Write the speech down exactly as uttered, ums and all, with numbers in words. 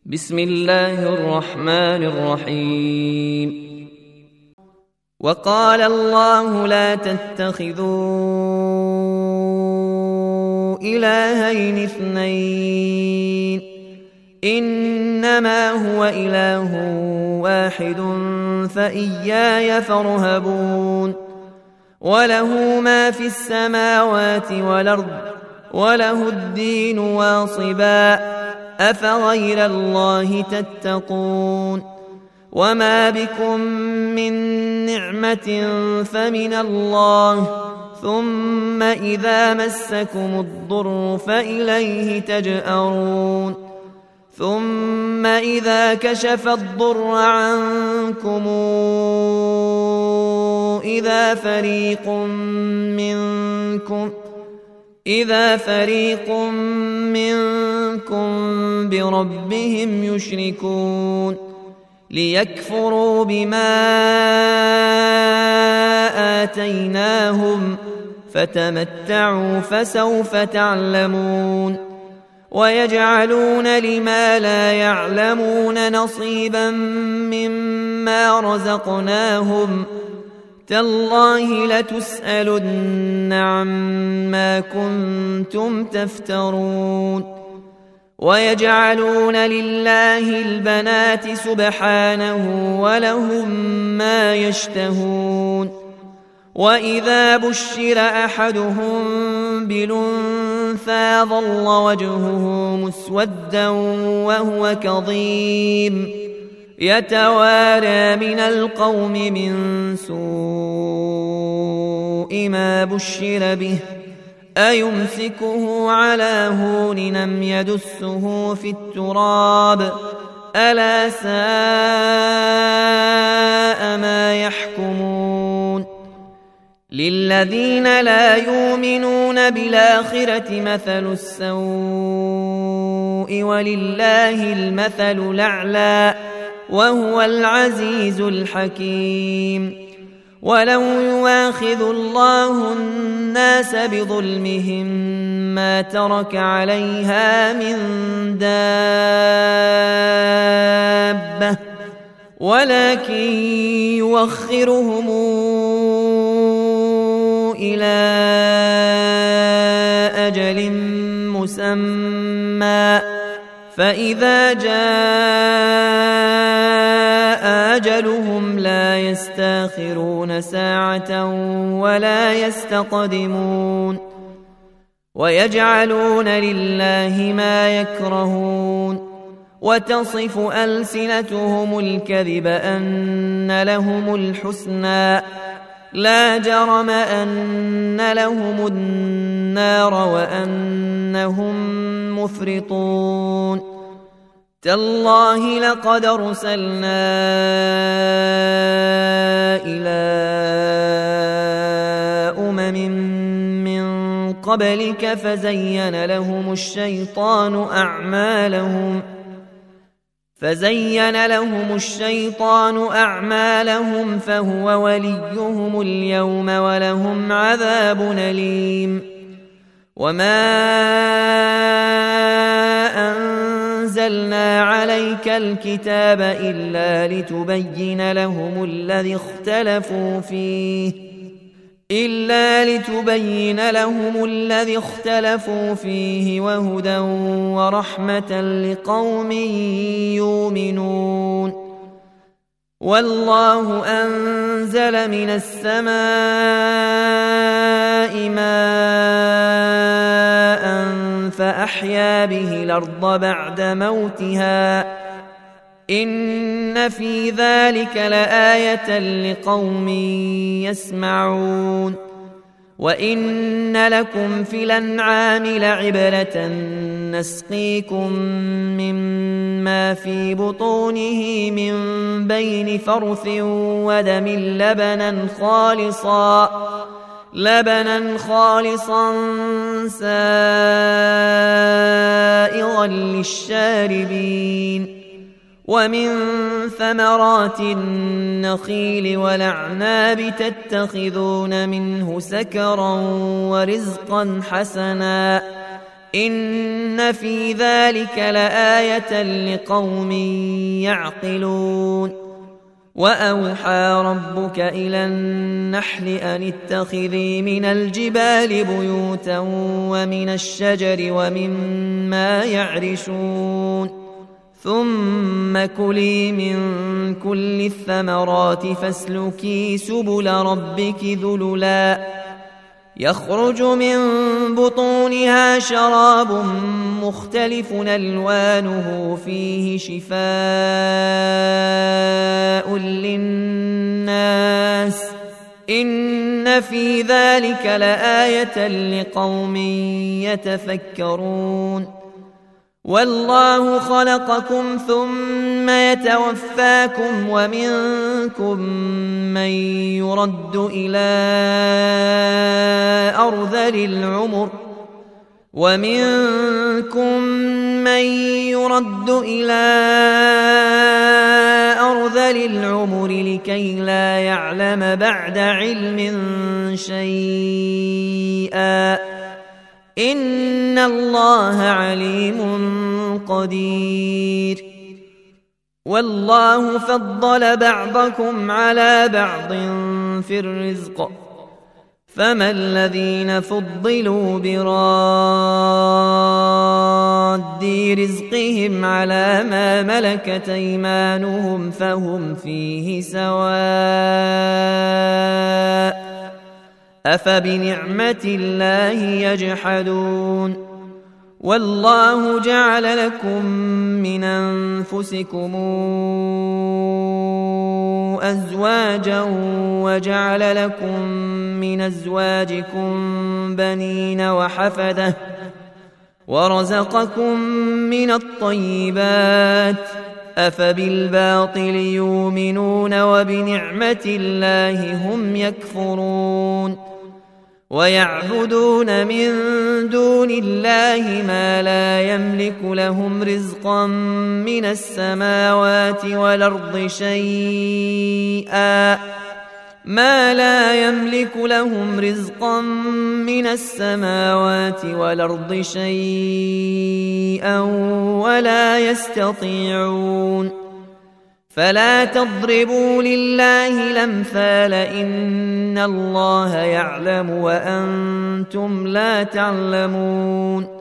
بسم الله الرحمن الرحيم. وقال الله لا تتخذوا إلهين اثنين إنما هو إله واحد فإياي فارهبون. وله ما في السماوات والأرض وله الدين واصبا أفغير الله تتقون. وما بكم من نعمة فمن الله ثم إذا مسكم الضر فإليه تجأرون. ثم إذا كشف الضر عنكم إذا فريق منكم إذا فريق منكم بربهم يشركون ليكفروا بما آتيناهم فتمتعوا فسوف تعلمون. ويجعلون لما لا يعلمون نصيبا مما رزقناهم تالله لتسألن عما كنتم تفترون. ويجعلون لله البنات سبحانه ولهم ما يشتهون. وإذا بشر أحدهم بالأنثى ظل وجهه مسودا وهو كظيم يتوارى من القوم من سوء ما بشر به أيمسكه على هون أم يدسه في التراب ألا ساء ما يحكمون. للذين لا يؤمنون بالآخرة مثل السوء ولله المثل الأعلى وهو العزيز الحكيم. ولو يواخذ الله الناس بظلمهم ما ترك عليها من دابة ولكن يوخرهم إلى أجل مسمى فإذا جاء أجلهم لا يستاخرون ساعة ولا يستقدمون. ويجعلون لله ما يكرهون وتصف ألسنتهم الكذب أن لهم الحسنى لا جرم أن لهم النار وأنهم مفرطون. تالله لقد أرسلنا إلى أمم من قبلك فزين لهم الشيطان أعمالهم فزين لهم الشيطان أعمالهم فهو وليهم اليوم ولهم عذاب أليم. وما أنزلنا عليك الكتاب إلا لتبين لهم الذي اختلفوا فيه إلا لتبين لهم الذي اختلفوا فيه وهدى ورحمة لقوم يؤمنون. والله أنزل من السماء ماء فأحيا به الأرض بعد موتها إن في ذلك لآية لقوم يسمعون. وإن لكم في الأنعام لعبرة نسقيكم مما في بطونه من بين فرث ودم لبنا خالصا لبنا خالصا سائغا للشاربين. ومن ثمرات النخيل والأعناب تتخذون منه سكرا ورزقا حسنا إن في ذلك لآية لقوم يعقلون وأوحى ربك إلى النحل أن اتخذي من الجبال بيوتا ومن الشجر ومما يعرشون ثم كلي من كل الثمرات فاسلكي سبل ربك ذللا يخرج من بطونها شراب مختلف ألوانه فيه شفاء للناس إن في ذلك لآية لقوم يتفكرون والله خلقكم ثم يتوفاكم ومنكم من يرد إلى أرذل العمر ومنكم من يرد إلى أرذل العمر لكي لا يعلم بعد علم شيئا إن الله عليم قدير والله فضل بعضكم على بعض في الرزق فما الذين فضلوا براد رزقهم على ما ملكت أيمانهم فهم فيه سواء أفبنعمة الله يجحدون والله جعل لكم من أنفسكم أزواجا وجعل لكم من أزواجكم بنين وحفدة ورزقكم من الطيبات أفبالباطل يؤمنون وبنعمة الله هم يكفرون ويعبدون من دون الله ما لا يملك لهم رزقا من السماوات والأرض شيئا ما لا يملك لهم رزقا من السماوات والأرض شيئا ولا يستطيعون فلا تضربوا لله الأمثال إن الله يعلم وأنتم لا تعلمون